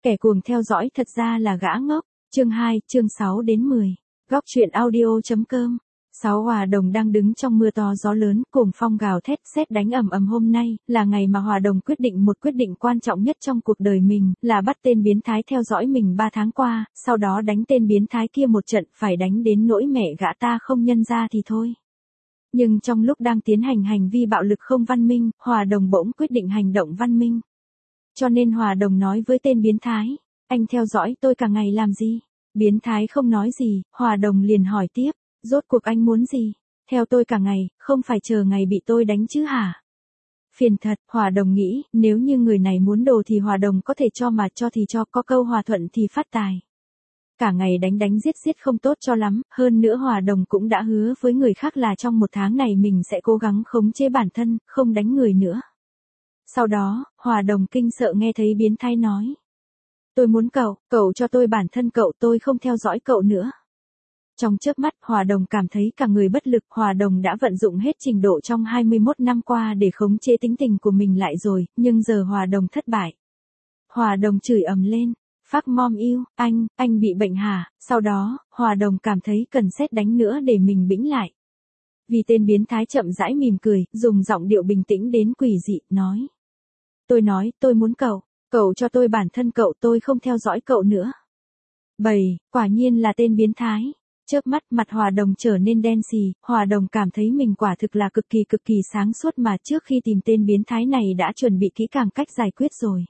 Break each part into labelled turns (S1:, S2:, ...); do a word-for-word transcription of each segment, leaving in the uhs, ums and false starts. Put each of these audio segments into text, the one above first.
S1: Kẻ cuồng theo dõi thật ra là gã ngốc. Chương hai, chương sáu đến mười. Góc truyện audio.com. Sáu Hòa Đồng đang đứng trong mưa to gió lớn, cuồng phong gào thét, sét đánh ầm ầm. Hôm nay là ngày mà Hòa Đồng quyết định một quyết định quan trọng nhất trong cuộc đời mình, là bắt tên biến thái theo dõi mình ba tháng qua, sau đó đánh tên biến thái kia một trận, phải đánh đến nỗi mẹ gã ta không nhân ra thì thôi. Nhưng trong lúc đang tiến hành hành vi bạo lực không văn minh, Hòa Đồng bỗng quyết định hành động văn minh. Cho nên Hòa Đồng nói với tên biến thái, anh theo dõi tôi cả ngày làm gì? Biến thái không nói gì, Hòa Đồng liền hỏi tiếp, rốt cuộc anh muốn gì? Theo tôi cả ngày, không phải chờ ngày bị tôi đánh chứ hả? Phiền thật, Hòa Đồng nghĩ, nếu như người này muốn đồ thì Hòa Đồng có thể cho mà cho thì cho, có câu hòa thuận thì phát tài. Cả ngày đánh đánh giết giết không tốt cho lắm, hơn nữa Hòa Đồng cũng đã hứa với người khác là trong một tháng này mình sẽ cố gắng khống chế bản thân, không đánh người nữa. Sau đó, Hòa Đồng kinh sợ nghe thấy biến thái nói. Tôi muốn cậu, cậu cho tôi bản thân cậu, tôi không theo dõi cậu nữa. Trong chớp mắt, Hòa Đồng cảm thấy cả người bất lực. Hòa Đồng đã vận dụng hết trình độ trong hai mươi mốt năm qua để khống chế tính tình của mình lại rồi, nhưng giờ Hòa Đồng thất bại. Hòa Đồng chửi ầm lên. Fuck mom you, anh, anh bị bệnh hả? Sau đó, Hòa Đồng cảm thấy cần sét đánh nữa để mình bĩnh lại. Vì tên biến thái chậm rãi mỉm cười, dùng giọng điệu bình tĩnh đến quỷ dị, nói. Tôi nói, tôi muốn cậu, cậu cho tôi bản thân cậu, tôi không theo dõi cậu nữa. Bầy, quả nhiên là tên biến thái. Chớp mắt, mặt Hòa Đồng trở nên đen xì, Hòa Đồng cảm thấy mình quả thực là cực kỳ cực kỳ sáng suốt mà trước khi tìm tên biến thái này đã chuẩn bị kỹ càng cách giải quyết rồi.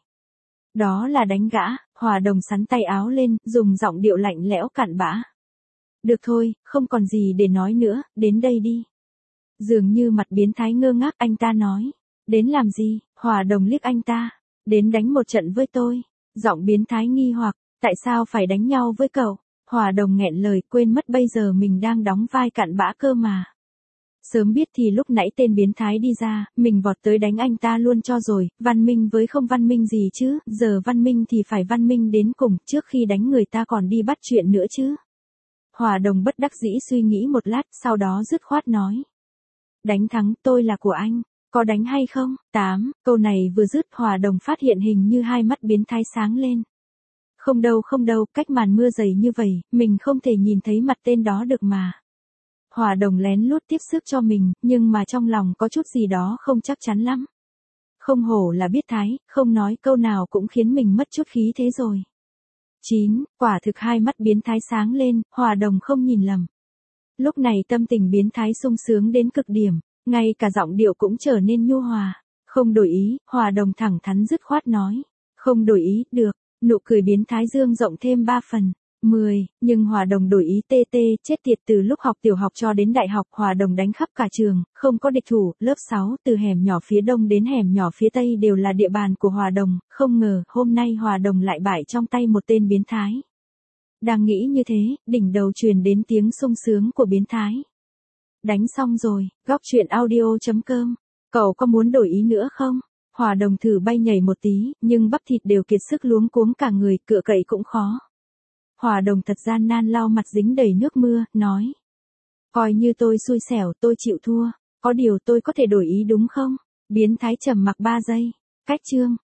S1: Đó là đánh gã. Hòa Đồng xắn tay áo lên, dùng giọng điệu lạnh lẽo cặn bã. Được thôi, không còn gì để nói nữa, đến đây đi. Dường như mặt biến thái ngơ ngác, anh ta nói. Đến làm gì? Hòa Đồng liếc anh ta. Đến đánh một trận với tôi. Giọng biến thái nghi hoặc, tại sao phải đánh nhau với cậu? Hòa Đồng nghẹn lời, quên mất bây giờ mình đang đóng vai cặn bã cơ mà. Sớm biết thì lúc nãy tên biến thái đi ra, mình vọt tới đánh anh ta luôn cho rồi, văn minh với không văn minh gì chứ, giờ văn minh thì phải văn minh đến cùng, trước khi đánh người ta còn đi bắt chuyện nữa chứ. Hòa Đồng bất đắc dĩ suy nghĩ một lát, sau đó dứt khoát nói. Đánh thắng, tôi là của anh, có đánh hay không? tám, câu này vừa dứt Hòa Đồng phát hiện hình như hai mắt biến thái sáng lên. Không đâu không đâu, cách màn mưa dày như vậy, mình không thể nhìn thấy mặt tên đó được mà. Hòa Đồng lén lút tiếp sức cho mình, nhưng mà trong lòng có chút gì đó không chắc chắn lắm. Không hổ là biết thái, không nói câu nào cũng khiến mình mất chút khí thế rồi. chín, quả thực hai mắt biến thái sáng lên, Hòa Đồng không nhìn lầm. Lúc này tâm tình biến thái sung sướng đến cực điểm, ngay cả giọng điệu cũng trở nên nhu hòa. Không đổi ý, Hòa Đồng thẳng thắn dứt khoát nói. Không đổi ý, được. Nụ cười biến thái dương rộng thêm ba phần. mười, nhưng Hòa Đồng đổi ý tê tê, chết tiệt, từ lúc học tiểu học cho đến đại học Hòa Đồng đánh khắp cả trường, không có địch thủ. Lớp sáu, từ hẻm nhỏ phía đông đến hẻm nhỏ phía tây đều là địa bàn của Hòa Đồng, không ngờ, hôm nay Hòa Đồng lại bại trong tay một tên biến thái. Đang nghĩ như thế, đỉnh đầu truyền đến tiếng sung sướng của biến thái. Đánh xong rồi, góc truyện audio.com, cậu có muốn đổi ý nữa không? Hòa Đồng thử bay nhảy một tí, nhưng bắp thịt đều kiệt sức luống cuống cả người, cựa cậy cũng khó. Hòa Đồng thật gian nan lau mặt dính đầy nước mưa, nói. Coi như tôi xui xẻo, tôi chịu thua, có điều tôi có thể đổi ý đúng không? Biến thái trầm mặc ba giây. Cách chương.